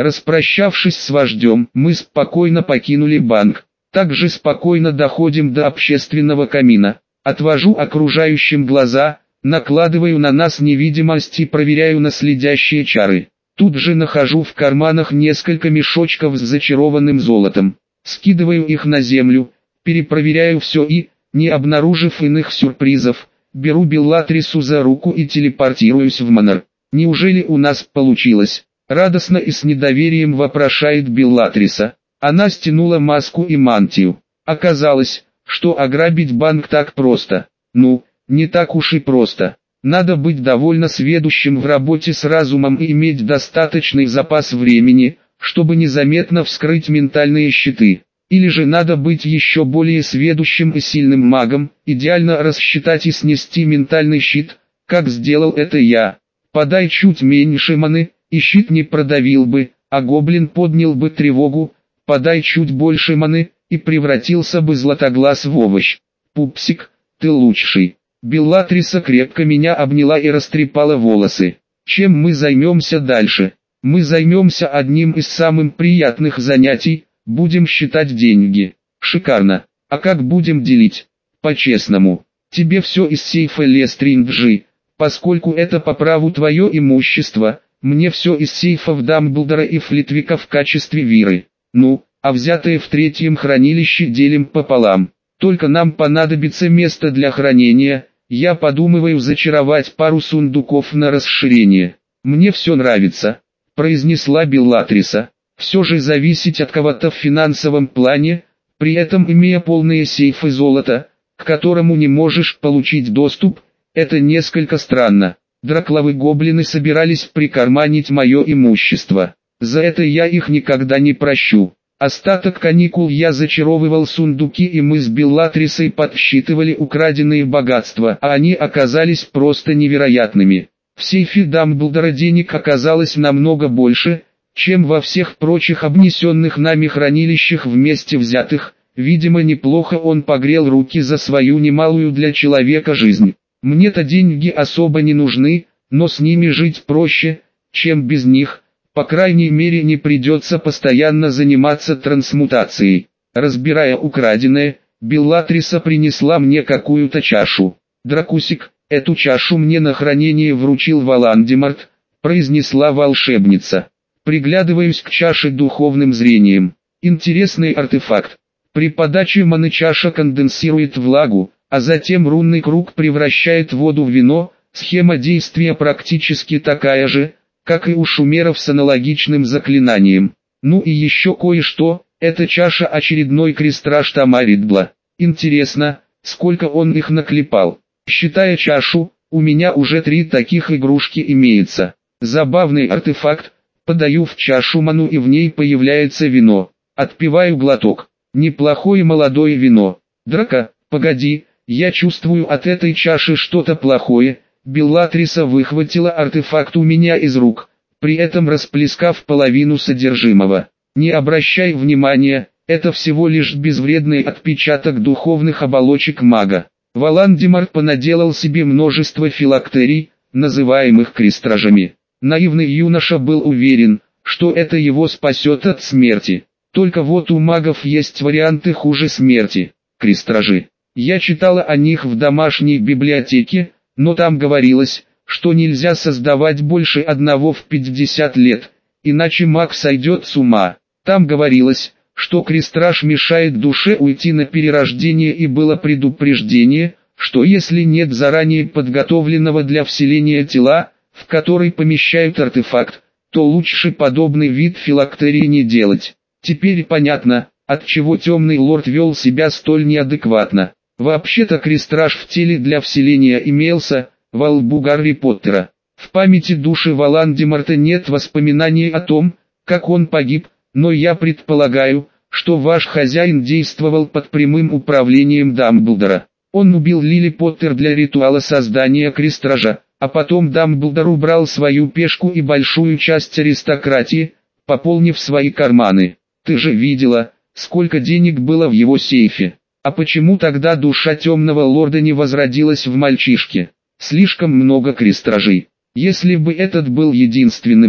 Распрощавшись с вождем, мы спокойно покинули банк. Также спокойно доходим до общественного камина. Отвожу окружающим глаза, накладываю на нас невидимость и проверяю на следящие чары. Тут же нахожу в карманах несколько мешочков с зачарованным золотом. Скидываю их на землю, перепроверяю все и, не обнаружив иных сюрпризов, беру Беллатрису за руку и телепортируюсь в Манор. Неужели у нас получилось? Радостно и с недоверием вопрошает Беллатриса. Она стянула маску и мантию. Оказалось, что ограбить банк так просто. Ну, не так уж и просто. Надо быть довольно сведущим в работе с разумом и иметь достаточный запас времени, чтобы незаметно вскрыть ментальные щиты. Или же надо быть еще более сведущим и сильным магом, идеально рассчитать и снести ментальный щит, как сделал это я. Подай чуть меньше маны, и щит не продавил бы, а гоблин поднял бы тревогу. Подай чуть больше маны, и превратился бы Златоглаз в овощ. Пупсик, ты лучший. Беллатриса крепко меня обняла и растрепала волосы. Чем мы займемся дальше? Мы займемся одним из самых приятных занятий, будем считать деньги. Шикарно. А как будем делить? По-честному. Тебе все из сейфа Лестринджи, поскольку это по праву твое имущество, мне все из сейфов Дамблдора и Флитвика в качестве виры. Ну, а взятое в третьем хранилище делим пополам. Только нам понадобится место для хранения, я подумываю зачаровать пару сундуков на расширение. Мне все нравится, произнесла Беллатриса. Все же зависеть от кого-то в финансовом плане, при этом имея полные сейфы золота, к которому не можешь получить доступ, это несколько странно. Дракловы гоблины собирались прикарманить мое имущество. За это я их никогда не прощу. Остаток каникул я зачаровывал сундуки, и мы с Беллатрисой подсчитывали украденные богатства, а они оказались просто невероятными. В сейфе Дамблдора денег оказалось намного больше, чем во всех прочих обнесенных нами хранилищах вместе взятых. Видимо, неплохо он погрел руки за свою немалую для человека жизнь. Мне-то деньги особо не нужны, но с ними жить проще, чем без них. По крайней мере, не придется постоянно заниматься трансмутацией. Разбирая украденное, Беллатриса принесла мне какую-то чашу. «Дракусик, эту чашу мне на хранение вручил Волан-де-Морт», произнесла волшебница. Приглядываюсь к чаше духовным зрением. Интересный артефакт. При подаче маны чаша конденсирует влагу, а затем рунный круг превращает воду в вино. Схема действия практически такая же, как и у шумеров с аналогичным заклинанием. Ну и еще кое-что, эта чаша очередной крестраж Тамаридбла. Интересно, сколько он их наклепал. Считая чашу, у меня уже 3 таких игрушки имеется. Забавный артефакт, подаю в чашу ману и в ней появляется вино. Отпиваю глоток. Неплохое молодое вино. Драка, погоди, я чувствую от этой чаши что-то плохое. Беллатриса выхватила артефакт у меня из рук, при этом расплескав половину содержимого. Не обращай внимания, это всего лишь безвредный отпечаток духовных оболочек мага. Волан-де-Морт понаделал себе множество филактерий, называемых крестражами. Наивный юноша был уверен, что это его спасет от смерти. Только вот у магов есть варианты хуже смерти. Крестражи. Я читала о них в домашней библиотеке, но там говорилось, что нельзя создавать больше одного в 50 лет, иначе маг сойдет с ума. Там говорилось, что крестраж мешает душе уйти на перерождение, и было предупреждение, что если нет заранее подготовленного для вселения тела, в который помещают артефакт, то лучше подобный вид филактерии не делать. Теперь понятно, отчего темный лорд вел себя столь неадекватно. Вообще-то крестраж в теле для вселения имелся, во лбу Гарри Поттера. В памяти души Волан-де-Морта нет воспоминаний о том, как он погиб, но я предполагаю, что ваш хозяин действовал под прямым управлением Дамблдора. Он убил Лили Поттер для ритуала создания крестража, а потом Дамблдор убрал свою пешку и большую часть аристократии, пополнив свои карманы. Ты же видела, сколько денег было в его сейфе. А почему тогда душа темного лорда не возродилась в мальчишке? Слишком много крестражей. Если бы этот был единственным,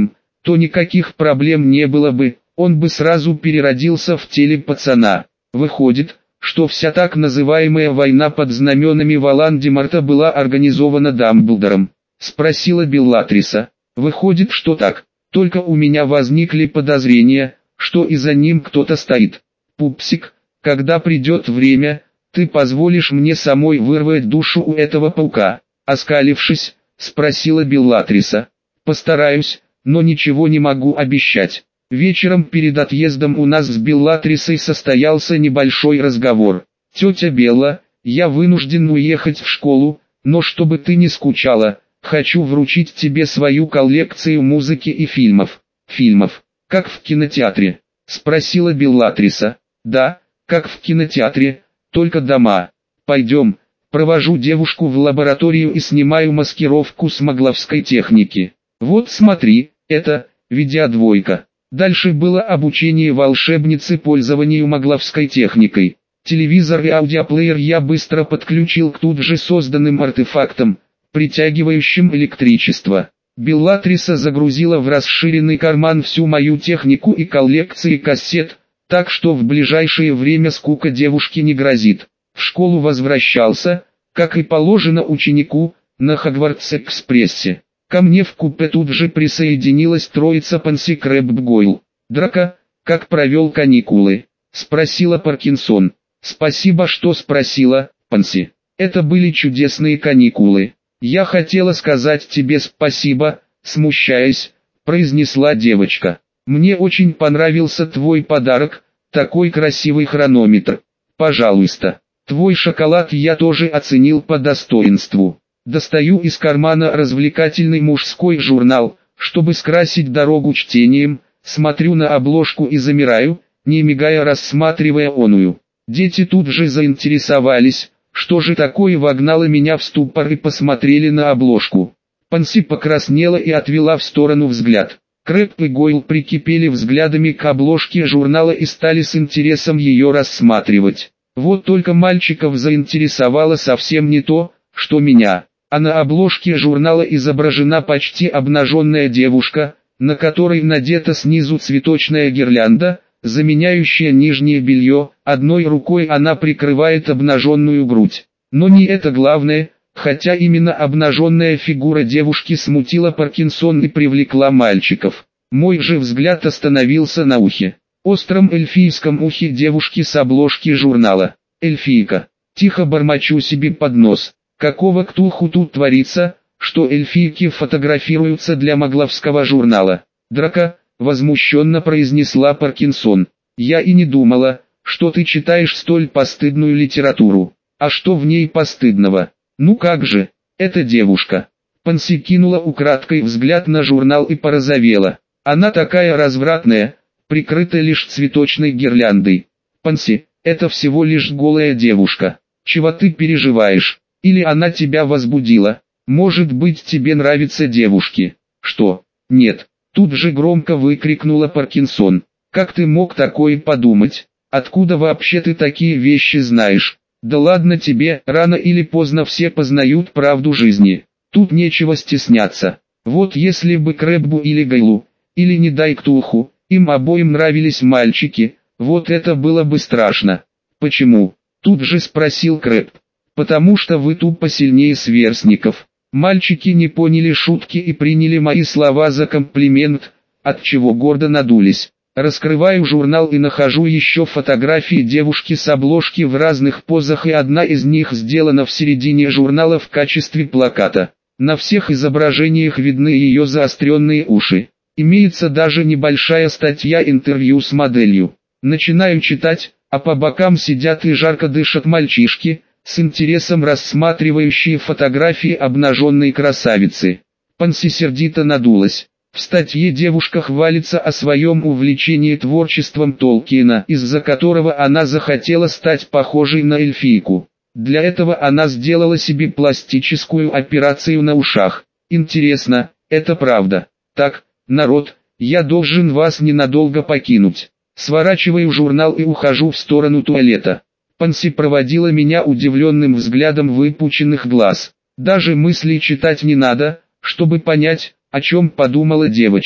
то никаких проблем не было бы, он бы сразу переродился в теле пацана. Выходит, что вся так называемая война под знаменами Волан-де-Морта была организована Дамблдором? Спросила Беллатриса. Выходит, что так. Только у меня возникли подозрения, что и за ним кто-то стоит. Пупсик, когда придет время, ты позволишь мне самой вырвать душу у этого паука? Оскалившись, спросила Беллатриса. Постараюсь, но ничего не могу обещать. Вечером перед отъездом у нас с Беллатрисой состоялся небольшой разговор. Тетя Белла, я вынужден уехать в школу, но чтобы ты не скучала, хочу вручить тебе свою коллекцию музыки и фильмов. Фильмов, как в кинотеатре? Спросила Беллатриса. Да, как в кинотеатре, только дома. Пойдем, провожу девушку в лабораторию и снимаю маскировку с магловской техники. Вот смотри, это видеодвойка. Дальше было обучение волшебницы пользованию магловской техникой. Телевизор и аудиоплеер я быстро подключил к тут же созданным артефактам, притягивающим электричество. Беллатриса загрузила в расширенный карман всю мою технику и коллекции кассет, так что в ближайшее время скука девушке не грозит. В школу возвращался, как и положено ученику, на Хогвартс-экспрессе. Ко мне в купе тут же присоединилась троица Панси Крэбб-Гойл. «Драко, как провел каникулы?» – спросила Паркинсон. «Спасибо, что спросила, Панси. Это были чудесные каникулы. Я хотела сказать тебе спасибо», – смущаясь, произнесла девочка. «Мне очень понравился твой подарок, такой красивый хронометр. Пожалуйста, твой шоколад я тоже оценил по достоинству». Достаю из кармана развлекательный мужской журнал, чтобы скрасить дорогу чтением, смотрю на обложку и замираю, не мигая рассматривая оную. Дети тут же заинтересовались, что же такое вогнало меня в ступор и посмотрели на обложку. Панси покраснела и отвела в сторону взгляд. Крэбб и Гойл прикипели взглядами к обложке журнала и стали с интересом ее рассматривать. Вот только мальчиков заинтересовало совсем не то, что меня. А на обложке журнала изображена почти обнаженная девушка, на которой надета снизу цветочная гирлянда, заменяющая нижнее белье, одной рукой она прикрывает обнаженную грудь. Но не это главное, хотя именно обнаженная фигура девушки смутила Паркинсон и привлекла мальчиков. Мой же взгляд остановился на ухе. Остром эльфийском ухе девушки с обложки журнала. Эльфийка. Тихо бормочу себе под нос. Какого ктулху тут творится, что эльфийки фотографируются для магловского журнала? Драко, возмущенно произнесла Паркинсон. Я и не думала, что ты читаешь столь постыдную литературу. А что в ней постыдного? Ну как же, это девушка. Панси кинула украдкой взгляд на журнал и порозовела. Она такая развратная, прикрыта лишь цветочной гирляндой. Панси, это всего лишь голая девушка. Чего ты переживаешь? Или она тебя возбудила? Может быть, тебе нравятся девушки? Что? Нет. Тут же громко выкрикнула Паркинсон. Как ты мог такое подумать? Откуда вообще ты такие вещи знаешь? Да ладно тебе, рано или поздно все познают правду жизни. Тут нечего стесняться. Вот если бы Крэббу или Гайлу, или не дай Ктулху, им обоим нравились мальчики, вот это было бы страшно. Почему? Тут же спросил Крэбб. Потому что вы тупо сильнее сверстников. Мальчики не поняли шутки и приняли мои слова за комплимент, отчего гордо надулись. Раскрываю журнал и нахожу еще фотографии девушки с обложки в разных позах, и одна из них сделана в середине журнала в качестве плаката. На всех изображениях видны ее заостренные уши. Имеется даже небольшая статья интервью с моделью. Начинаю читать, а по бокам сидят и жарко дышат мальчишки, с интересом рассматривающие фотографии обнаженной красавицы. Панси сердито надулась. В статье девушка хвалится о своем увлечении творчеством Толкиена, из-за которого она захотела стать похожей на эльфийку. Для этого она сделала себе пластическую операцию на ушах. Интересно, это правда? Так, народ, я должен вас ненадолго покинуть. Сворачиваю журнал и ухожу в сторону туалета. Панси проводила меня удивленным взглядом выпученных глаз. Даже мысли читать не надо, чтобы понять, о чем подумала девочка.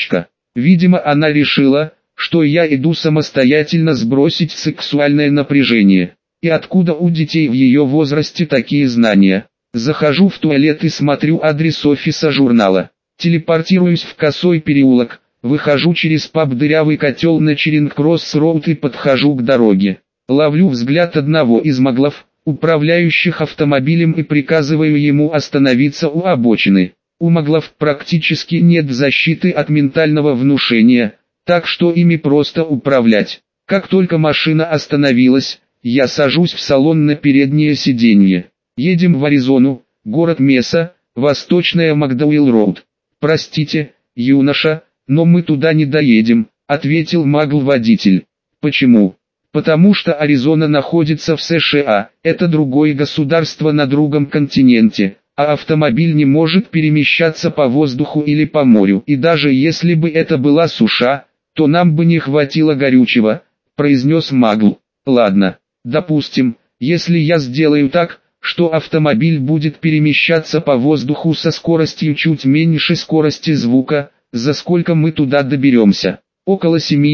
Видимо, она решила, что я иду самостоятельно сбросить сексуальное напряжение. И откуда у детей в ее возрасте такие знания? Захожу в туалет и смотрю адрес офиса журнала. Телепортируюсь в Косой переулок, выхожу через паб «Дырявый котел» на Черинг-Кросс-Роуд и подхожу к дороге. Ловлю взгляд одного из маглов, управляющих автомобилем, и приказываю ему остановиться у обочины. У маглов практически нет защиты от ментального внушения, так что ими просто управлять. Как только машина остановилась, я сажусь в салон на переднее сиденье. Едем в Аризону, город Меса, Восточная Макдауэлл-Роуд. «Простите, юноша, но мы туда не доедем», — ответил магл-водитель. «Почему?» «Потому что Аризона находится в США, это другое государство на другом континенте, а автомобиль не может перемещаться по воздуху или по морю. И даже если бы это была суша, то нам бы не хватило горючего», — произнес магл. «Ладно, допустим, если я сделаю так, что автомобиль будет перемещаться по воздуху со скоростью чуть меньше скорости звука, за сколько мы туда доберемся?» «Около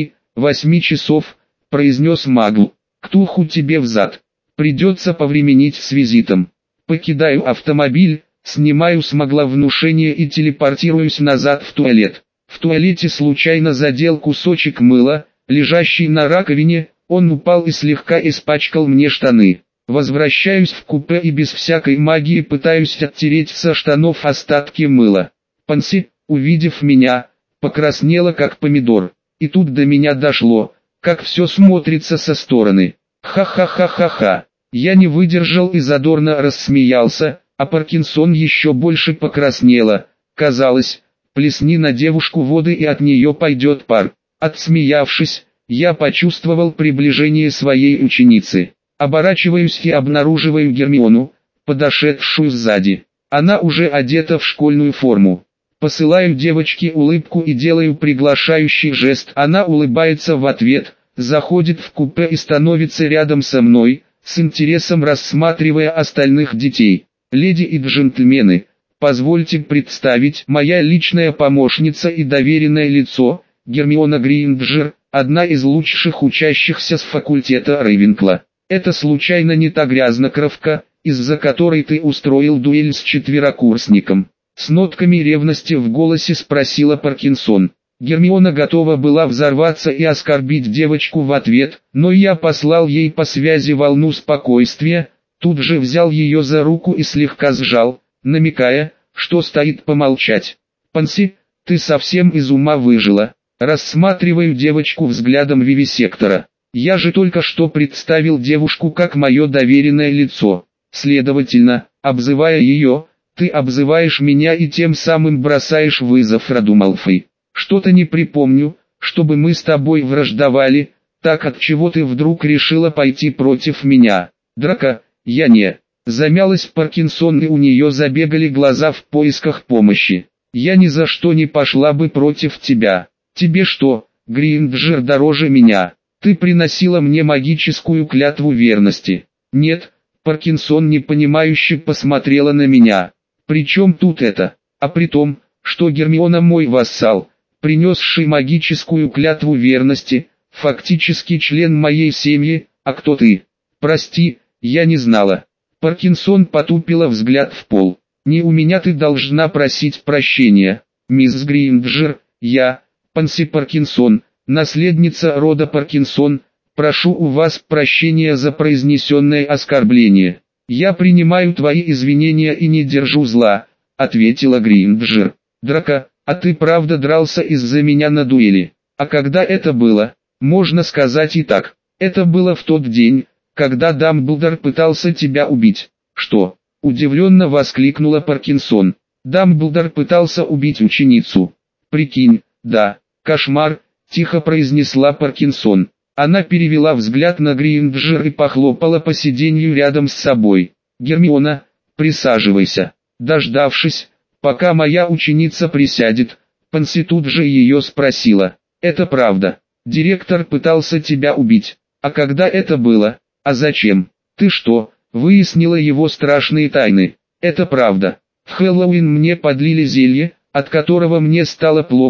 7-8 часов», — произнес магл. «Ктулху тебе взад. Придется повременить с визитом». Покидаю автомобиль, снимаю с магла внушение и телепортируюсь назад в туалет. В туалете случайно задел кусочек мыла, лежащий на раковине, он упал и слегка испачкал мне штаны. Возвращаюсь в купе и без всякой магии пытаюсь оттереть со штанов остатки мыла. Панси, увидев меня, покраснела как помидор. И тут до меня дошло, как все смотрится со стороны. Ха-ха-ха-ха-ха. Я не выдержал и задорно рассмеялся, а Паркинсон еще больше покраснела. Казалось, плесни на девушку воды и от нее пойдет пар. Отсмеявшись, я почувствовал приближение своей ученицы. Оборачиваюсь и обнаруживаю Гермиону, подошедшую сзади. Она уже одета в школьную форму. Посылаю девочке улыбку и делаю приглашающий жест. Она улыбается в ответ, заходит в купе и становится рядом со мной, с интересом рассматривая остальных детей. «Леди и джентльмены, позвольте представить, моя личная помощница и доверенное лицо, Гермиона Грейнджер, одна из лучших учащихся с факультета Рейвенкла. Это случайно не та грязнокровка, из-за которой ты устроил дуэль с четверокурсником?» С нотками ревности в голосе спросила Паркинсон. Гермиона готова была взорваться и оскорбить девочку в ответ, но я послал ей по связи волну спокойствия, тут же взял ее за руку и слегка сжал, намекая, что стоит помолчать. «Панси, ты совсем из ума выжила?» Рассматриваю девочку взглядом вивисектора. Я же только что представил девушку как мое доверенное лицо. Следовательно, обзывая ее, ты обзываешь меня и тем самым бросаешь вызов роду Малфой. Что-то не припомню, чтобы мы с тобой враждовали, так отчего ты вдруг решила пойти против меня? Драко, я не... Замялась Паркинсон и у нее забегали глаза в поисках помощи. Я ни за что не пошла бы против тебя. Тебе что, Грейнджер дороже меня? Ты приносила мне магическую клятву верности. Нет, Паркинсон непонимающе посмотрела на меня. Причем тут это? А при том, что Гермиона мой вассал, принесший магическую клятву верности, фактически член моей семьи, а кто ты? Прости, я не знала. Паркинсон потупила взгляд в пол. Не у меня ты должна просить прощения, мисс Грейнджер, я, Панси Паркинсон, наследница рода Паркинсон, прошу у вас прощения за произнесенное оскорбление. Я принимаю твои извинения и не держу зла, ответила Грейнджер. Драко, а ты правда дрался из-за меня на дуэли? А когда это было? Можно сказать и так. Это было в тот день, когда Дамблдор пытался тебя убить. Что? Удивленно воскликнула Паркинсон. Дамблдор пытался убить ученицу. Прикинь, да, кошмар, тихо произнесла Паркинсон. Она перевела взгляд на Грейнджер и похлопала по сиденью рядом с собой. Гермиона, присаживайся. Дождавшись, пока моя ученица присядет, Панси тут же ее спросила. Это правда. Директор пытался тебя убить. А когда это было? А зачем? Ты что, выяснила его страшные тайны? Это правда. В Хэллоуин мне подлили зелье, от которого мне стало плохо,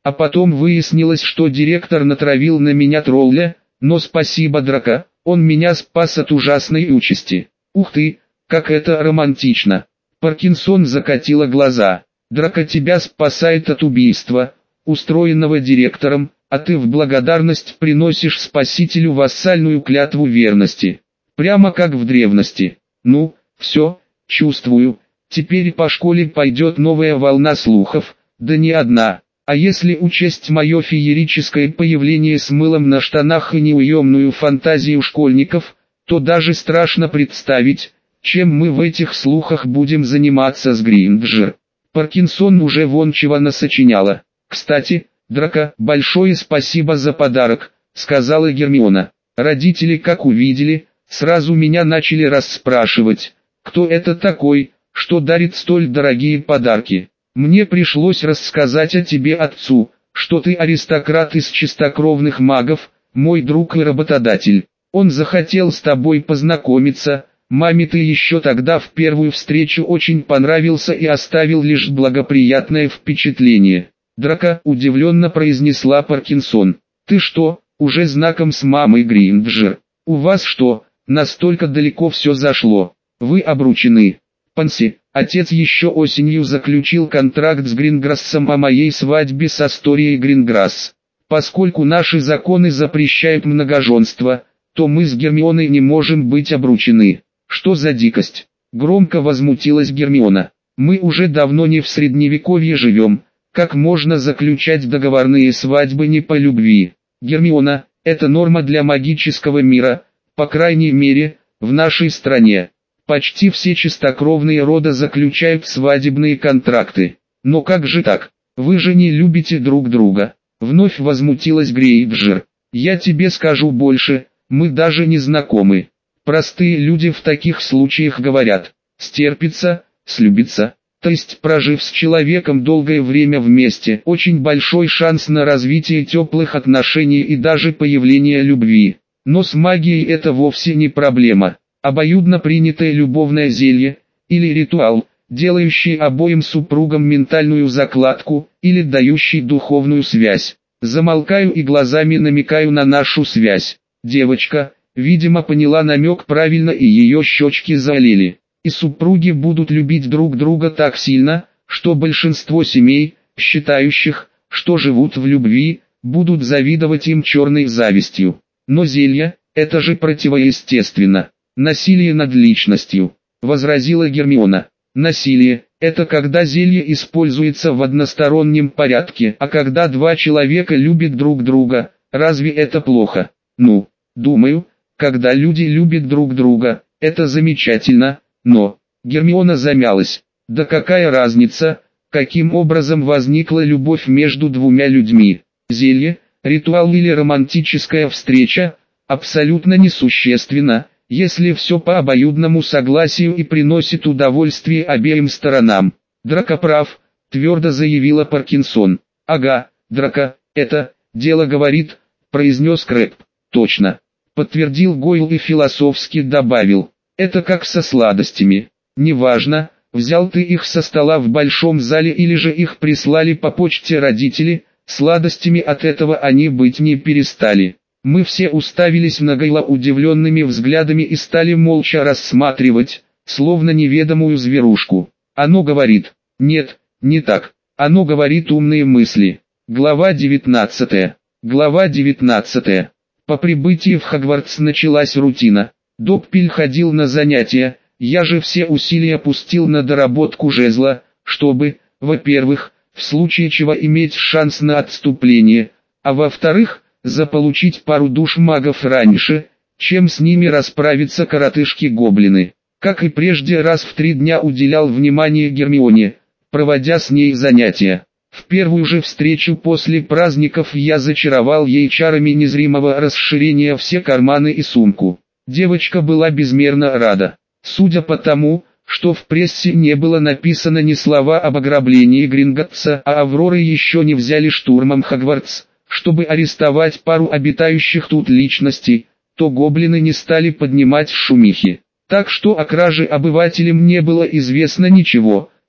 А потом выяснилось, что директор натравил на меня тролля, но спасибо Драко, он меня спас от ужасной участи. Ух ты, как это романтично. Паркинсон закатила глаза. Драко тебя спасает от убийства, устроенного директором, а ты в благодарность приносишь спасителю вассальную клятву верности. Прямо как в древности. Ну, все, чувствую, теперь по школе пойдет новая волна слухов, да не одна. А если учесть мое феерическое появление с мылом на штанах и неуемную фантазию школьников, то даже страшно представить, чем мы в этих слухах будем заниматься с Гринджер. Паркинсон уже вон чего насочиняла. Кстати, Драко, большое спасибо за подарок, сказала Гермиона. Родители как увидели, сразу меня начали расспрашивать, кто это такой, что дарит столь дорогие подарки. Мне пришлось рассказать о тебе отцу, что ты аристократ из чистокровных магов, мой друг и работодатель. Он захотел с тобой познакомиться, маме ты еще тогда в первую встречу очень понравился и оставил лишь благоприятное впечатление. Драко удивленно произнесла Паркинсон. Ты что, уже знаком с мамой Гринджер? У вас что, настолько далеко все зашло? Вы обручены? Панси, отец еще осенью заключил контракт с Гринграссом о моей свадьбе с Асторией Гринграсс. Поскольку наши законы запрещают многоженство, то мы с Гермионой не можем быть обручены. Что за дикость? Громко возмутилась Гермиона. Мы уже давно не в средневековье живем. Как можно заключать договорные свадьбы не по любви? Гермиона, это норма для магического мира, по крайней мере, в нашей стране. Почти все чистокровные рода заключают свадебные контракты. Но как же так? Вы же не любите друг друга. Вновь возмутилась Грейнджер. Я тебе скажу больше, мы даже не знакомы. Простые люди в таких случаях говорят, стерпится, слюбится. То есть прожив с человеком долгое время вместе, очень большой шанс на развитие теплых отношений и даже появление любви. Но с магией это вовсе не проблема. Обоюдно принятое любовное зелье, или ритуал, делающий обоим супругам ментальную закладку, или дающий духовную связь. Замолкаю и глазами намекаю на нашу связь. Девочка, видимо, поняла намек правильно и ее щечки заолели. И супруги будут любить друг друга так сильно, что большинство семей, считающих, что живут в любви, будут завидовать им черной завистью. Но зелье, это же противоестественно. Насилие над личностью, возразила Гермиона. Насилие – это когда зелье используется в одностороннем порядке, а когда два человека любят друг друга, разве это плохо? Ну, думаю, когда люди любят друг друга, это замечательно. Но, Гермиона замялась. Да какая разница, каким образом возникла любовь между двумя людьми? Зелье, ритуал или романтическая встреча, абсолютно несущественно, если все по обоюдному согласию и приносит удовольствие обеим сторонам. Драко прав, твердо заявила Паркинсон. Ага, Драко, это, дело говорит, произнес Крэб. Точно, подтвердил Гойл и философски добавил. Это как со сладостями. Неважно, взял ты их со стола в большом зале или же их прислали по почте родители, сладостями от этого они быть не перестали. Мы все уставились на Гойла удивленными взглядами и стали молча рассматривать, словно неведомую зверушку. Оно говорит, нет, не так, оно говорит умные мысли. Глава 19. Глава 19. По прибытии в Хогвартс началась рутина. Доппель ходил на занятия, я же все усилия пустил на доработку жезла, чтобы, во-первых, в случае чего иметь шанс на отступление, а во-вторых, заполучить пару душ магов раньше, чем с ними расправятся коротышки-гоблины. Как и прежде, раз в 3 дня уделял внимание Гермионе, проводя с ней занятия. В первую же встречу после праздников я зачаровал ей чарами незримого расширения все карманы и сумку. Девочка была безмерно рада. Судя по тому, что в прессе не было написано ни слова об ограблении Гринготтса, а Авроры еще не взяли штурмом Хогвартс, чтобы арестовать пару обитающих тут личностей, то гоблины не стали поднимать шумихи. Так что о краже обывателям не было известно ничего,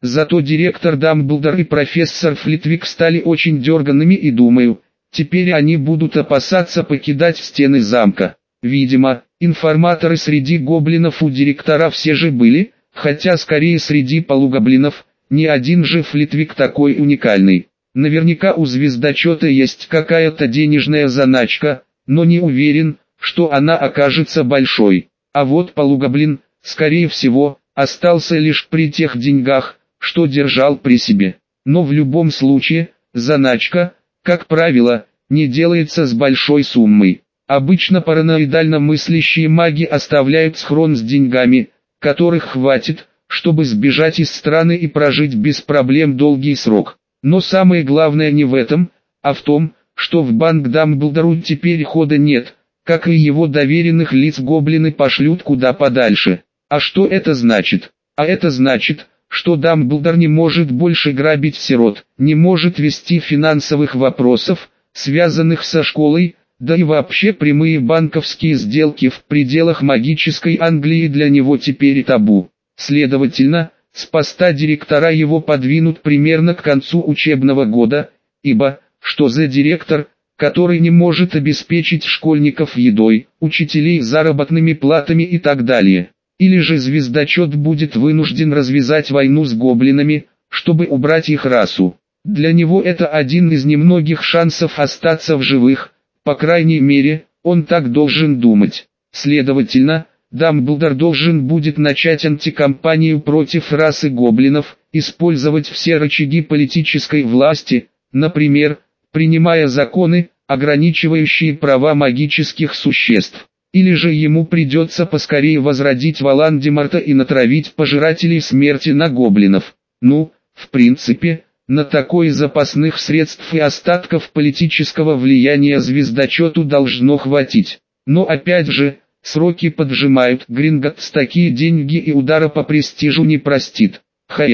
Зато директор Дамблдор и профессор Флитвик стали очень дерганными и думаю, теперь они будут опасаться покидать стены замка. Видимо, информаторы среди гоблинов у директора все же были, хотя скорее среди полугоблинов, не один же Флитвик такой уникальный. Наверняка у звездочета есть какая-то денежная заначка, но не уверен, что она окажется большой. А вот полугоблин, скорее всего, остался лишь при тех деньгах, что держал при себе. Но в любом случае, заначка, как правило, не делается с большой суммой. Обычно параноидально мыслящие маги оставляют схрон с деньгами, которых хватит, чтобы сбежать из страны и прожить без проблем долгий срок. Но самое главное не в этом, а в том, что в банк Дамблдору теперь хода нет, как и его доверенных лиц гоблины пошлют куда подальше. А что это значит? А это значит, что Дамблдор не может больше грабить сирот, не может вести финансовых вопросов, связанных со школой, да и вообще прямые банковские сделки в пределах магической Англии для него теперь табу. Следовательно, с поста директора его подвинут примерно к концу учебного года, ибо, что за директор, который не может обеспечить школьников едой, учителей заработными платами и так далее. Или же звездочет будет вынужден развязать войну с гоблинами, чтобы убрать их расу. Для него это один из немногих шансов остаться в живых, по крайней мере, он так должен думать. Следовательно, Дамблдор должен будет начать антикампанию против расы гоблинов, использовать все рычаги политической власти, например, принимая законы, ограничивающие права магических существ. Или же ему придется поскорее возродить Волан-де-Морта и натравить пожирателей смерти на гоблинов. Ну, в принципе, на такое запасных средств и остатков политического влияния звездочету должно хватить. Но опять же, сроки поджимают, Гринготтс такие деньги и удара по престижу не простит.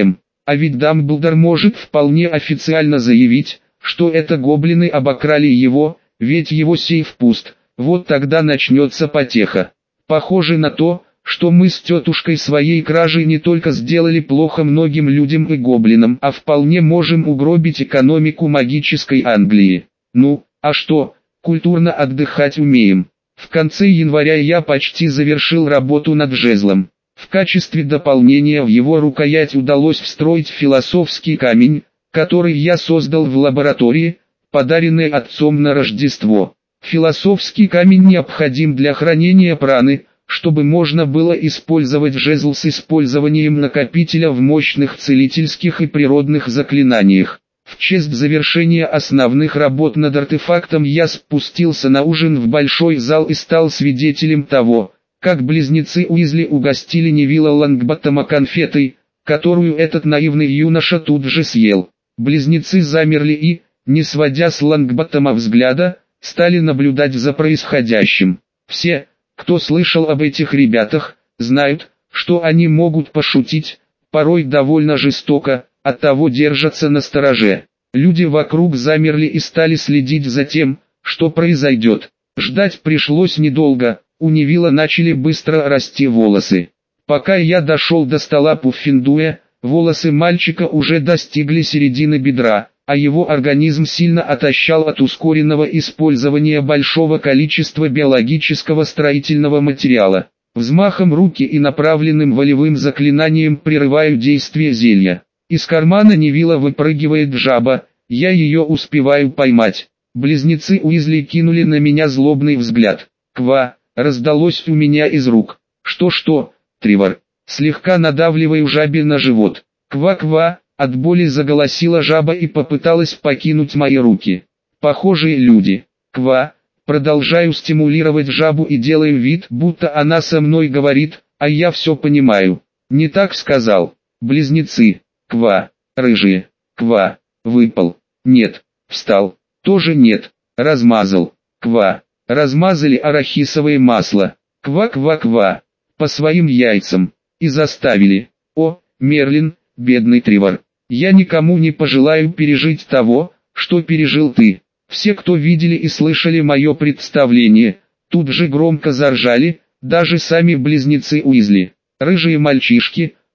А ведь Дамблдор может вполне официально заявить, что это гоблины обокрали его, ведь его сейф пуст. Вот тогда начнется потеха. Похоже на то, что мы с тетушкой своей кражей не только сделали плохо многим людям и гоблинам, а вполне можем угробить экономику магической Англии. Ну, а что, культурно отдыхать умеем. В конце января я почти завершил работу над жезлом. В качестве дополнения в его рукоять удалось встроить философский камень, который я создал в лаборатории, подаренный отцом на Рождество. Философский камень необходим для хранения праны, чтобы можно было использовать жезл с использованием накопителя в мощных целительских и природных заклинаниях. В честь завершения основных работ над артефактом я спустился на ужин в большой зал и стал свидетелем того, как близнецы Уизли угостили Невилла Лонгботтома конфетой, которую этот наивный юноша тут же съел. Близнецы замерли и, не сводя с Лонгботтома взгляда, стали наблюдать за происходящим. Все, кто слышал об этих ребятах, знают, что они могут пошутить, порой довольно жестоко, оттого держатся настороже. Люди вокруг замерли и стали следить за тем, что произойдет. Ждать пришлось недолго, у Невилла начали быстро расти волосы. Пока я дошел до стола Пуффендуя, волосы мальчика уже достигли середины бедра, а его организм сильно отощал от ускоренного использования большого количества биологического строительного материала. Взмахом руки и направленным волевым заклинанием прерываю действие зелья. Из кармана Невилла выпрыгивает жаба, я ее успеваю поймать. Близнецы Уизли кинули на меня злобный взгляд. «Ква!» раздалось у меня из рук. «Что-что, Тревор?» Слегка надавливаю жабе на живот. «Ква-ква!» От боли заголосила жаба и попыталась покинуть мои руки. Похожие люди. Ква. Продолжаю стимулировать жабу и делаю вид, будто она со мной говорит, а я все понимаю. Не так сказал. Близнецы. Ква. Рыжие. Ква. Выпал. Нет. Встал. Тоже нет. Размазал. Ква. Размазали арахисовое масло. Ква-ква-ква. По своим яйцам. И заставили. О, Мерлин, бедный Тревор. Я никому не пожелаю пережить того, что пережил ты. Все, кто видели и слышали мое представление, тут же громко заржали, даже сами близнецы Уизли. Рыжие мальчишки,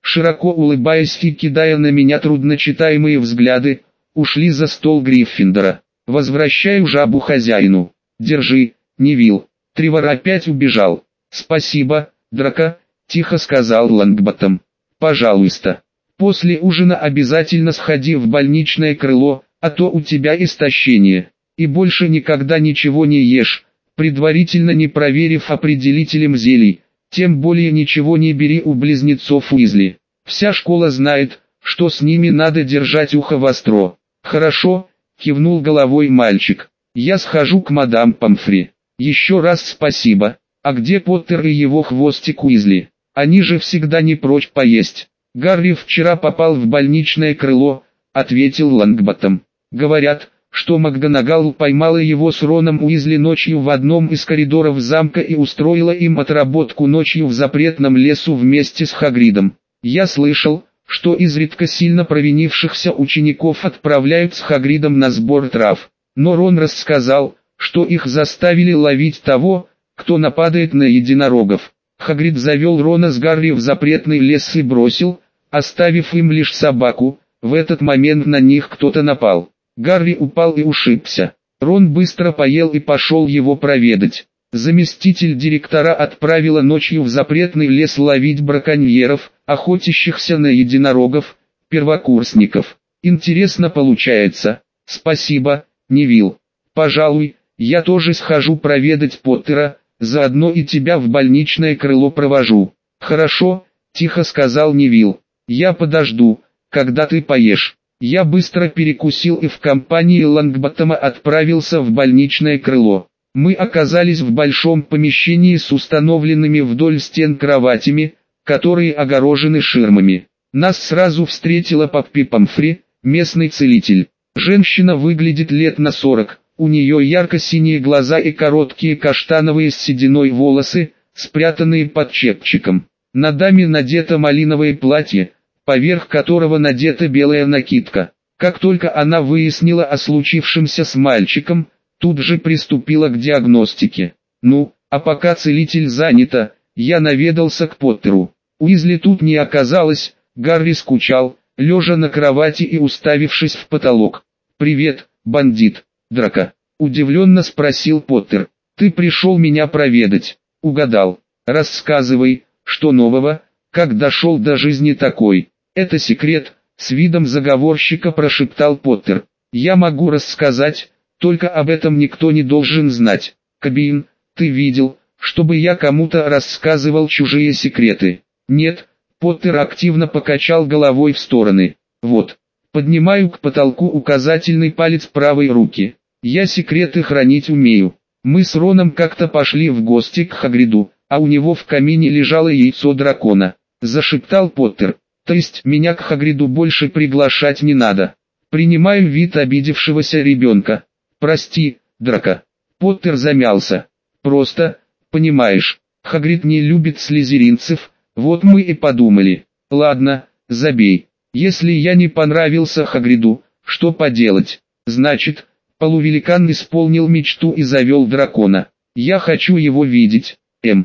широко улыбаясь и кидая на меня трудночитаемые взгляды, ушли за стол Гриффиндора. «Возвращаю жабу хозяину. Держи, Невилл». Тревор опять убежал. «Спасибо, Драко», — тихо сказал Лонгботтом. «Пожалуйста. После ужина обязательно сходи в больничное крыло, а то у тебя истощение. И больше никогда ничего не ешь, предварительно не проверив определителем зелий. Тем более ничего не бери у близнецов Уизли. Вся школа знает, что с ними надо держать ухо востро». «Хорошо», — кивнул головой мальчик. «Я схожу к мадам Помфри. Еще раз спасибо. А где Поттер и его хвостик Уизли? Они же всегда не прочь поесть». «Гарри вчера попал в больничное крыло», — ответил Лонгботтом. «Говорят, что МакГонагал поймала его с Роном Уизли ночью в одном из коридоров замка и устроила им отработку ночью в запретном лесу вместе с Хагридом. Я слышал, что изредка сильно провинившихся учеников отправляют с Хагридом на сбор трав. Но Рон рассказал, что их заставили ловить того, кто нападает на единорогов. Хагрид завел Рона с Гарри в запретный лес и бросил, оставив им лишь собаку. В этот момент на них кто-то напал. Гарри упал и ушибся. Рон быстро поел и пошел его проведать. Заместитель директора отправила ночью в запретный лес ловить браконьеров, охотящихся на единорогов, первокурсников. Интересно получается. Спасибо, Невилл. Пожалуй, я тоже схожу проведать Поттера, заодно и тебя в больничное крыло провожу. Хорошо, тихо сказал Невилл. Я подожду, когда ты поешь. Я быстро перекусил и в компании Лонгботтома отправился в больничное крыло. Мы оказались в большом помещении с установленными вдоль стен кроватями, которые огорожены ширмами. Нас сразу встретила Поппи Помфри, местный целитель. Женщина выглядит лет на 40, у нее ярко-синие глаза и короткие каштановые с сединой волосы, спрятанные под чепчиком. На даме надето малиновое платье, поверх которого надета белая накидка. Как только она выяснила о случившемся с мальчиком, тут же приступила к диагностике. Ну, а пока целитель занята, я наведался к Поттеру. Уизли тут не оказалось, Гарри скучал, лежа на кровати и уставившись в потолок. «Привет, бандит, Драко», — удивленно спросил Поттер. «Ты пришел меня проведать?» «Угадал. Рассказывай, что нового, как дошел до жизни такой?» «Это секрет», — с видом заговорщика прошептал Поттер. «Я могу рассказать, только об этом никто не должен знать. Кабин, ты видел, чтобы я кому-то рассказывал чужие секреты?» «Нет», — Поттер активно покачал головой в стороны. «Вот, поднимаю к потолку указательный палец правой руки. Я секреты хранить умею. Мы с Роном как-то пошли в гости к Хагриду, а у него в камине лежало яйцо дракона», — зашептал Поттер. «То есть меня к Хагриду больше приглашать не надо. Принимаю вид обидевшегося ребенка. Прости, Драко». Поттер замялся. «Просто, понимаешь, Хагрид не любит слизеринцев, вот мы и подумали. Ладно, забей. Если я не понравился Хагриду, что поделать? Значит, полувеликан исполнил мечту и завел дракона. Я хочу его видеть,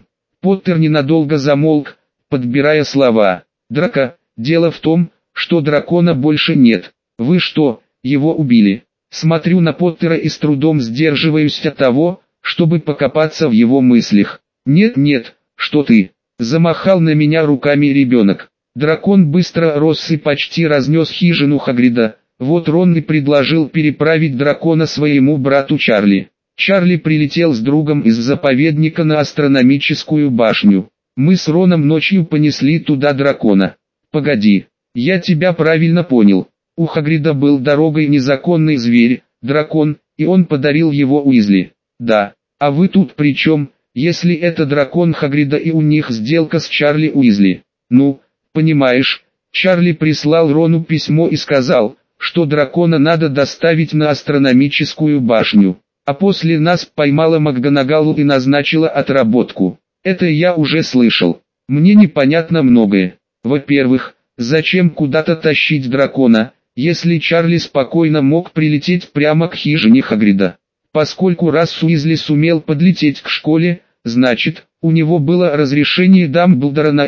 Поттер ненадолго замолк, подбирая слова. «Драко, дело в том, что дракона больше нет. Вы что, его убили?» Смотрю на Поттера и с трудом сдерживаюсь от того, чтобы покопаться в его мыслях. «Нет-нет, что ты?» — замахал на меня руками ребенок. Дракон быстро рос и почти разнес хижину Хагрида. Вот Рон и предложил переправить дракона своему брату Чарли. Чарли прилетел с другом из заповедника на астрономическую башню. Мы с Роном ночью понесли туда дракона. Погоди, я тебя правильно понял. У Хагрида был дорогой незаконный зверь, дракон, и он подарил его Уизли. Да, а вы тут при чем, если это дракон Хагрида и у них сделка с Чарли Уизли? Ну, понимаешь, Чарли прислал Рону письмо и сказал, что дракона надо доставить на астрономическую башню. А после нас поймала МакГонагалу и назначила отработку. Это я уже слышал. Мне непонятно многое. Во-первых, зачем куда-то тащить дракона, если Чарли спокойно мог прилететь прямо к хижине Хагрида? Поскольку раз Уизли сумел подлететь к школе, значит, у него было разрешение Дамблдора на это,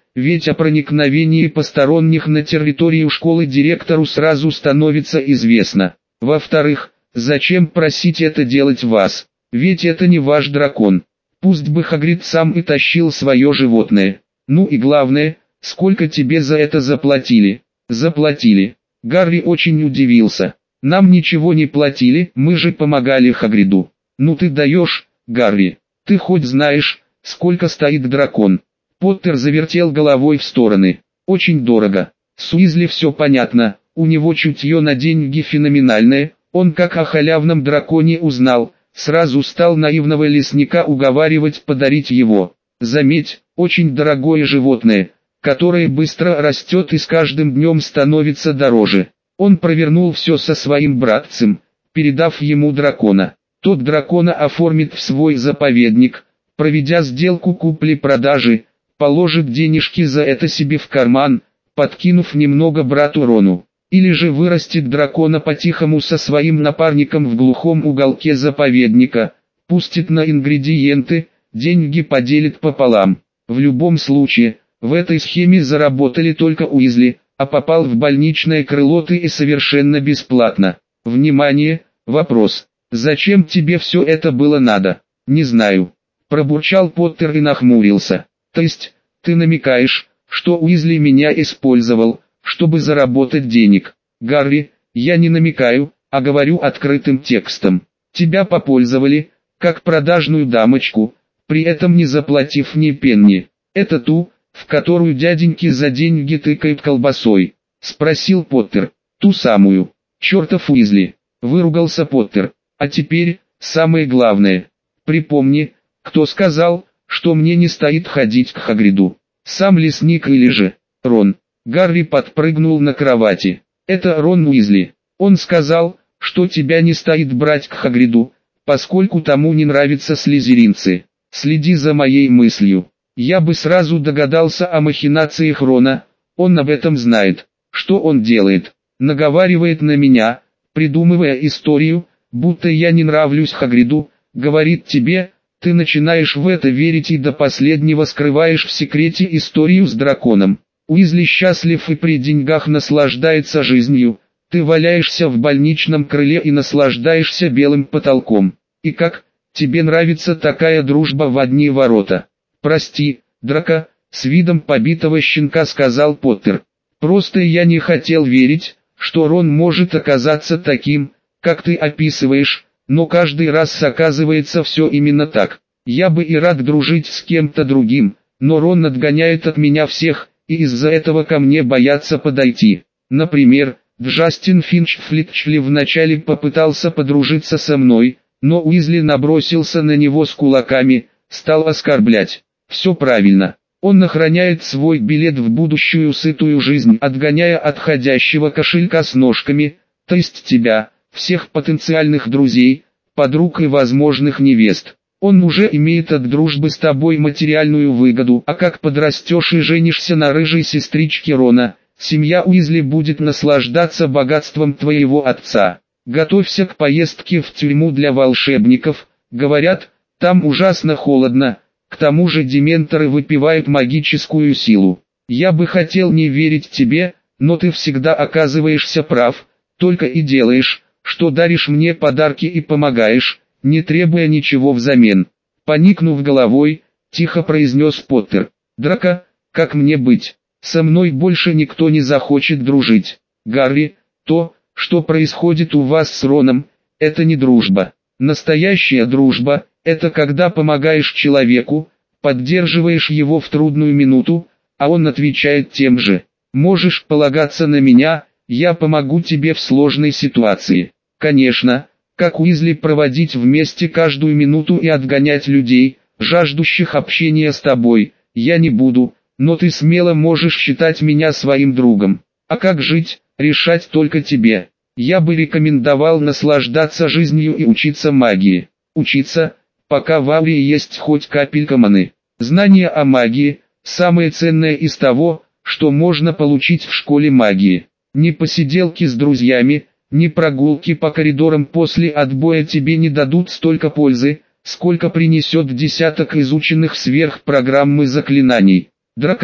ведь о проникновении посторонних на территорию школы директору сразу становится известно. Во-вторых, зачем просить это делать вас? Ведь это не ваш дракон. Пусть бы Хагрид сам и тащил свое животное. Ну и главное, сколько тебе за это заплатили? Заплатили. Гарри очень удивился. Нам ничего не платили, мы же помогали Хагриду. Ну ты даешь, Гарри. Ты хоть знаешь, сколько стоит дракон? Поттер завертел головой в стороны. Очень дорого. С Уизли все понятно, у него чутье на деньги феноменальное, он как о халявном драконе узнал, сразу стал наивного лесника уговаривать подарить его. Заметь, очень дорогое животное, которое быстро растет и с каждым днем становится дороже. Он провернул все со своим братцем, передав ему дракона. Тот дракона оформит в свой заповедник, проведя сделку купли-продажи, положит денежки за это себе в карман, подкинув немного брату Рону. Или же вырастет дракона по-тихому со своим напарником в глухом уголке заповедника, пустит на ингредиенты, деньги поделит пополам. В любом случае, в этой схеме заработали только Уизли, а попал в больничное крыло ты и совершенно бесплатно. Внимание, вопрос. Зачем тебе все это было надо? Не знаю. Пробурчал Поттер и нахмурился. То есть, ты намекаешь, что Уизли меня использовал, чтобы заработать денег? Гарри, я не намекаю, а говорю открытым текстом. Тебя попользовали, как продажную дамочку, при этом не заплатив ни пенни. Это ту, в которую дяденьки за деньги тыкают колбасой? Спросил Поттер. Ту самую. Чертов Уизли. Выругался Поттер. А теперь, самое главное. Припомни, кто сказал, что мне не стоит ходить к Хагриду? Сам лесник или же Рон? Гарри подпрыгнул на кровати. Это Рон Уизли. Он сказал, что тебя не стоит брать к Хагриду, поскольку тому не нравятся слизеринцы. Следи за моей мыслью. Я бы сразу догадался о махинациях Рона, он об этом знает. Что он делает? Наговаривает на меня, придумывая историю, будто я не нравлюсь Хагриду, говорит тебе, ты начинаешь в это верить и до последнего скрываешь в секрете историю с драконом. Уизли счастлив и при деньгах наслаждается жизнью, ты валяешься в больничном крыле и наслаждаешься белым потолком. И как, тебе нравится такая дружба в одни ворота? Прости, Драко, с видом побитого щенка сказал Поттер. Просто я не хотел верить, что Рон может оказаться таким, как ты описываешь, но каждый раз оказывается все именно так. Я бы и рад дружить с кем-то другим, но Рон отгоняет от меня всех, и из-за этого ко мне боятся подойти. Например, Джастин Финч-Флитчли вначале попытался подружиться со мной, но Уизли набросился на него с кулаками, стал оскорблять. Все правильно. Он охраняет свой билет в будущую сытую жизнь, отгоняя отходящего кошелька с ножками, то есть тебя, всех потенциальных друзей, подруг и возможных невест. Он уже имеет от дружбы с тобой материальную выгоду, а как подрастешь и женишься на рыжей сестричке Рона, семья Уизли будет наслаждаться богатством твоего отца. Готовься к поездке в тюрьму для волшебников, говорят, там ужасно холодно. К тому же дементоры выпивают магическую силу. Я бы хотел не верить тебе, но ты всегда оказываешься прав, только и делаешь, что даришь мне подарки и помогаешь, не требуя ничего взамен. Поникнув головой, тихо произнес Поттер. Драко, как мне быть? Со мной больше никто не захочет дружить. Гарри, то, что происходит у вас с Роном, это не дружба. Настоящая дружба – это когда помогаешь человеку, поддерживаешь его в трудную минуту, а он отвечает тем же. Можешь полагаться на меня, я помогу тебе в сложной ситуации. Конечно, как Уизли проводить вместе каждую минуту и отгонять людей, жаждущих общения с тобой, я не буду, но ты смело можешь считать меня своим другом. А как жить, решать только тебе. Я бы рекомендовал наслаждаться жизнью и учиться магии. Учиться, пока в ауре есть хоть капелька маны. Знание о магии – самое ценное из того, что можно получить в школе магии. Ни посиделки с друзьями, ни прогулки по коридорам после отбоя тебе не дадут столько пользы, сколько принесет десяток изученных сверх программы заклинаний. Драко,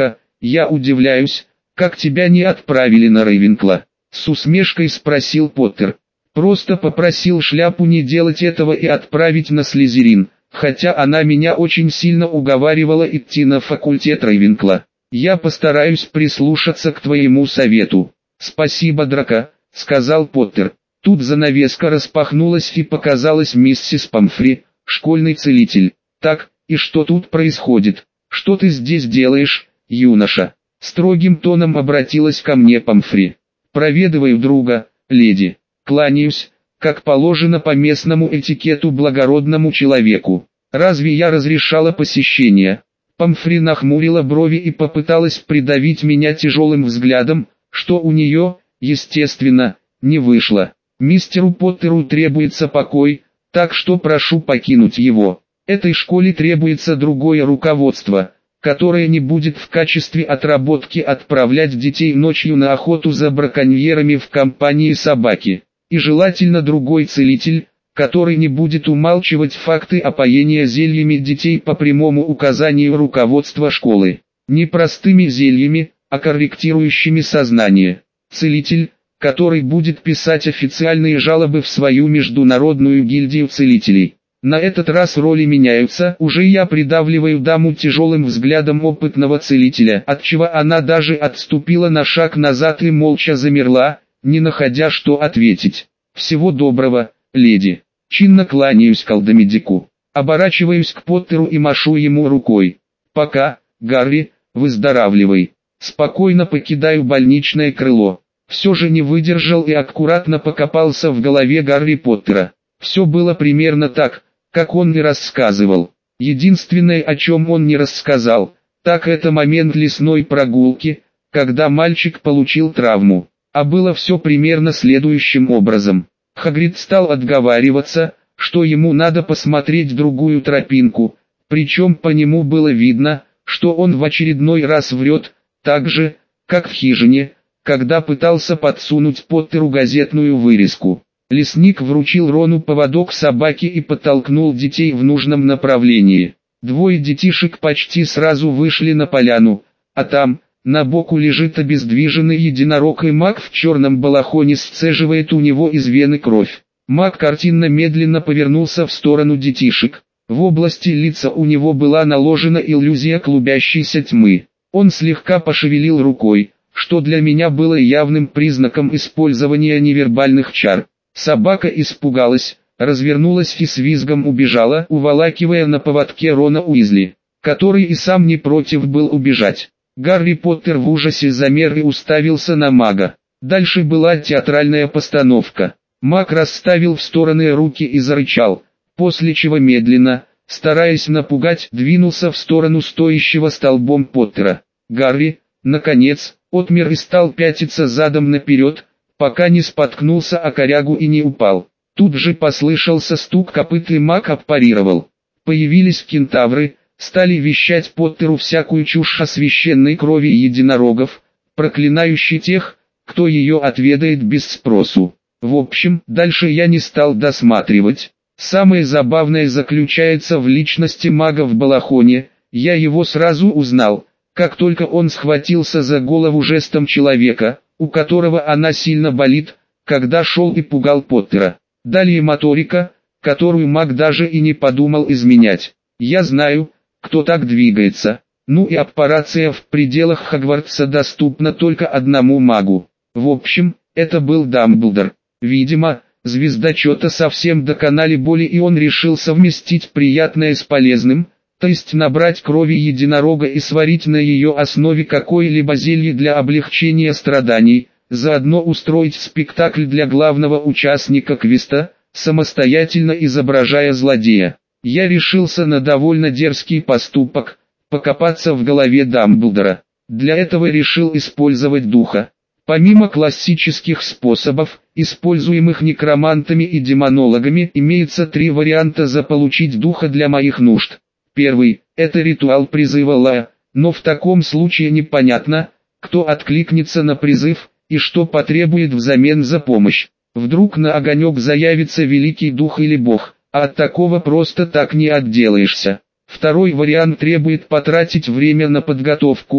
Я удивляюсь, как тебя не отправили на Рейвенкла. С усмешкой спросил Поттер. Просто попросил шляпу не делать этого и отправить на Слизерин, хотя она меня очень сильно уговаривала идти на факультет Рейвенкла. Я постараюсь прислушаться к твоему совету. Спасибо, Драко, сказал Поттер. Тут занавеска распахнулась и показалась миссис Помфри, школьный целитель. Так, и что тут происходит? Что ты здесь делаешь, юноша? Строгим тоном обратилась ко мне Помфри. Проведываю друга, леди. Кланяюсь, как положено по местному этикету благородному человеку. Разве я разрешала посещение? Помфри нахмурила брови и попыталась придавить меня тяжелым взглядом, что у нее, естественно, не вышло. Мистеру Поттеру требуется покой, так что прошу покинуть его. Этой школе требуется другое руководство, которое не будет в качестве отработки отправлять детей ночью на охоту за браконьерами в компании собаки. И желательно другой целитель, который не будет умалчивать факты опоения зельями детей по прямому указанию руководства школы. Не простыми зельями, а корректирующими сознание. Целитель, который будет писать официальные жалобы в свою международную гильдию целителей. На этот раз роли меняются, уже я придавливаю даму тяжелым взглядом опытного целителя, отчего она даже отступила на шаг назад и молча замерла, не находя что ответить. Всего доброго, леди. Чинно кланяюсь колдомедику. Оборачиваюсь к Поттеру и машу ему рукой. Пока, Гарри, выздоравливай. Спокойно покидаю больничное крыло. Все же не выдержал и аккуратно покопался в голове Гарри Поттера. Все было примерно так, как он и рассказывал. Единственное, о чем он не рассказал, так это момент лесной прогулки, когда мальчик получил травму. А было все примерно следующим образом. Хагрид стал отговариваться, что ему надо посмотреть другую тропинку, причем по нему было видно, что он в очередной раз врет, так же, как в хижине, когда пытался подсунуть Поттеру газетную вырезку. Лесник вручил Рону поводок собаки и подтолкнул детей в нужном направлении. Двое детишек почти сразу вышли на поляну, а там, на боку лежит обездвиженный единорог и маг в черном балахоне сцеживает у него из вены кровь. Маг картинно медленно повернулся в сторону детишек. В области лица у него была наложена иллюзия клубящейся тьмы. Он слегка пошевелил рукой, что для меня было явным признаком использования невербальных чар. Собака испугалась, развернулась и с визгом убежала, уволакивая на поводке Рона Уизли, который и сам не против был убежать. Гарри Поттер в ужасе замер и уставился на мага. Дальше была театральная постановка. Маг расставил в стороны руки и зарычал, после чего медленно, стараясь напугать, двинулся в сторону стоящего столбом Поттера. Гарри, наконец, отмер и стал пятиться задом наперед, пока не споткнулся о корягу и не упал. Тут же послышался стук копыт и маг отпарировал. Появились кентавры, стали вещать Поттеру всякую чушь о священной крови единорогов, проклинающий тех, кто ее отведает без спросу. В общем, дальше я не стал досматривать. Самое забавное заключается в личности мага в балахоне, я его сразу узнал, как только он схватился за голову жестом человека, у которого она сильно болит, когда шел и пугал Поттера. Далее моторика, которую маг даже и не подумал изменять. Я знаю, кто так двигается. Ну и аппарация в пределах Хогвартса доступна только одному магу. В общем, это был Дамблдор. Видимо, звездочета совсем доконали боли и он решил совместить приятное с полезным, то есть набрать крови единорога и сварить на ее основе какое-либо зелье для облегчения страданий, заодно устроить спектакль для главного участника квеста, самостоятельно изображая злодея. Я решился на довольно дерзкий поступок, покопаться в голове Дамблдора. Для этого решил использовать духа. Помимо классических способов, используемых некромантами и демонологами, имеется 3 варианта заполучить духа для моих нужд. Первый – это ритуал призыва Ла, но в таком случае непонятно, кто откликнется на призыв, и что потребует взамен за помощь. Вдруг на огонек заявится великий дух или бог, а от такого просто так не отделаешься. Второй вариант требует потратить время на подготовку,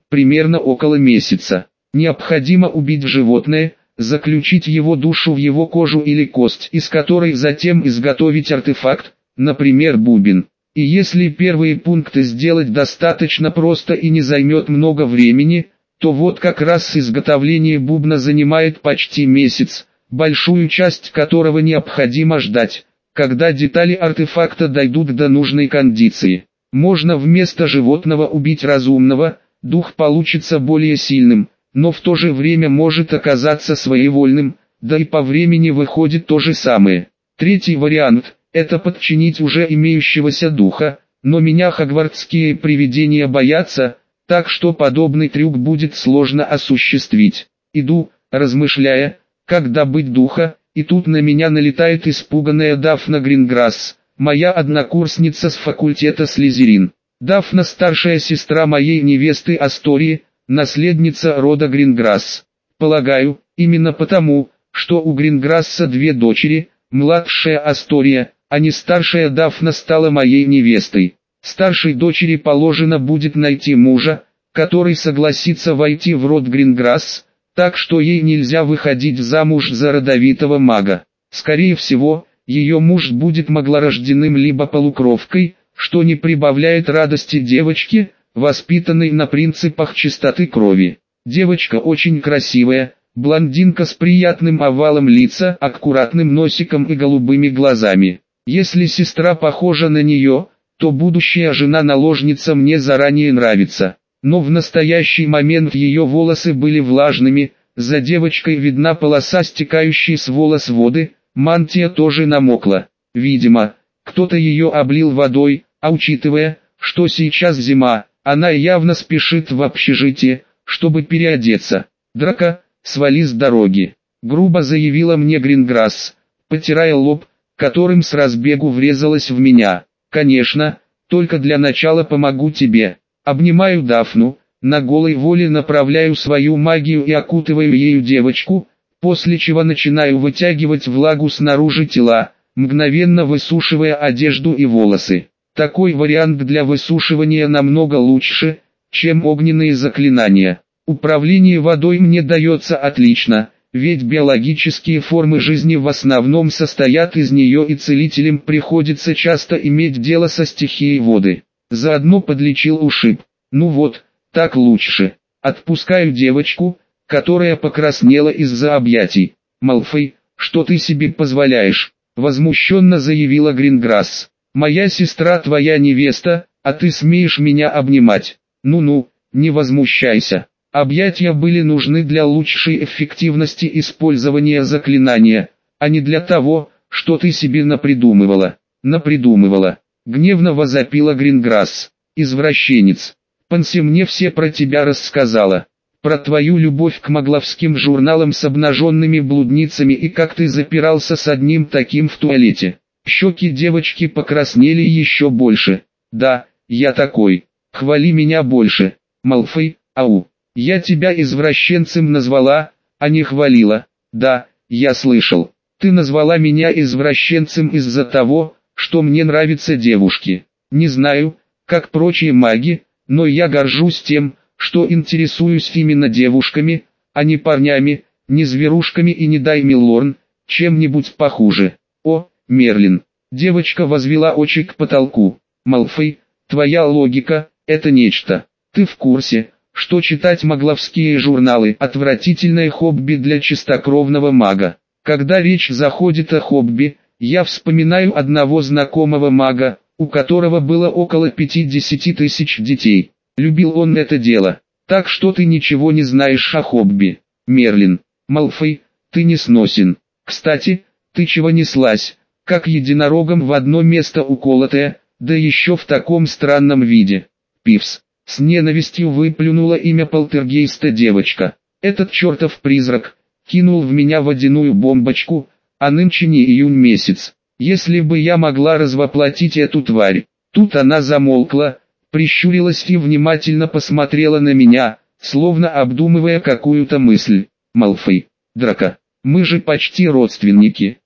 примерно около месяца. Необходимо убить животное, заключить его душу в его кожу или кость, из которой затем изготовить артефакт, например бубен. И если первые пункты сделать достаточно просто и не займет много времени, то вот как раз изготовление бубна занимает почти месяц, большую часть которого необходимо ждать, когда детали артефакта дойдут до нужной кондиции. Можно вместо животного убить разумного, дух получится более сильным, но в то же время может оказаться своевольным, да и по времени выходит то же самое. Третий вариант – это подчинить уже имеющегося духа, но меня хогвартские привидения боятся, так что подобный трюк будет сложно осуществить. Иду, размышляя, как добыть духа, и тут на меня налетает испуганная Дафна Гринграсс, моя однокурсница с факультета Слизерин. Дафна старшая сестра моей невесты Астории, наследница рода Гринграсс. Полагаю, именно потому, что у Гринграсса две дочери, младшая Астория, а не старшая Дафна стала моей невестой. Старшей дочери положено будет найти мужа, который согласится войти в род Гринграсс, так что ей нельзя выходить замуж за родовитого мага. Скорее всего, ее муж будет маглорожденным либо полукровкой, что не прибавляет радости девочке, воспитанной на принципах чистоты крови. Девочка очень красивая, блондинка с приятным овалом лица, аккуратным носиком и голубыми глазами. Если сестра похожа на нее, то будущая жена-наложница мне заранее нравится. Но в настоящий момент ее волосы были влажными, за девочкой видна полоса стекающей с волос воды, мантия тоже намокла. Видимо, кто-то ее облил водой, а учитывая, что сейчас зима, она явно спешит в общежитие, чтобы переодеться. «Драко, свали с дороги», — грубо заявила мне Гринграсс, потирая лоб, которым с разбегу врезалась в меня. «Конечно, только для начала помогу тебе». Обнимаю Дафну, на голой воле направляю свою магию и окутываю ею девочку, после чего начинаю вытягивать влагу снаружи тела, мгновенно высушивая одежду и волосы. Такой вариант для высушивания намного лучше, чем огненные заклинания. Управление водой мне дается отлично, ведь биологические формы жизни в основном состоят из нее, и целителям приходится часто иметь дело со стихией воды. Заодно подлечил ушиб. Ну вот, так лучше. Отпускаю девочку, которая покраснела из-за объятий. «Малфой, что ты себе позволяешь?» — возмущенно заявила Гринграсс. «Моя сестра твоя невеста, а ты смеешь меня обнимать?» «Ну-ну, не возмущайся. Объятия были нужны для лучшей эффективности использования заклинания, а не для того, что ты себе напридумывала». «Напридумывала», — гневно возопила Гринграсс. «Извращенец. Панси мне все про тебя рассказала. Про твою любовь к магловским журналам с обнаженными блудницами и как ты запирался с одним таким в туалете». Щеки девочки покраснели еще больше. «Да, я такой. Хвали меня больше. Малфой, ау. Я тебя извращенцем назвала, а не хвалила». «Да, я слышал. Ты назвала меня извращенцем из-за того, что мне нравятся девушки. Не знаю, как прочие маги, но я горжусь тем, что интересуюсь именно девушками, а не парнями, не зверушками и не дай Милорн, чем-нибудь похуже». «О, Мерлин». Девочка возвела очи к потолку. «Малфой, твоя логика – это нечто. Ты в курсе, что читать магловские журналы – отвратительное хобби для чистокровного мага? Когда речь заходит о хобби, я вспоминаю одного знакомого мага, у которого было около 50 тысяч детей. Любил он это дело. Так что ты ничего не знаешь о хобби, Мерлин. Малфой, ты не сносен. Кстати, ты чего неслась, как единорогом в одно место уколотая, да еще в таком странном виде?» «Пивс». С ненавистью выплюнула имя полтергейста девочка. «Этот чертов призрак кинул в меня водяную бомбочку, а нынче не июнь месяц. Если бы я могла развоплотить эту тварь». Тут она замолкла, прищурилась и внимательно посмотрела на меня, словно обдумывая какую-то мысль. «Малфой, Драко, мы же почти родственники.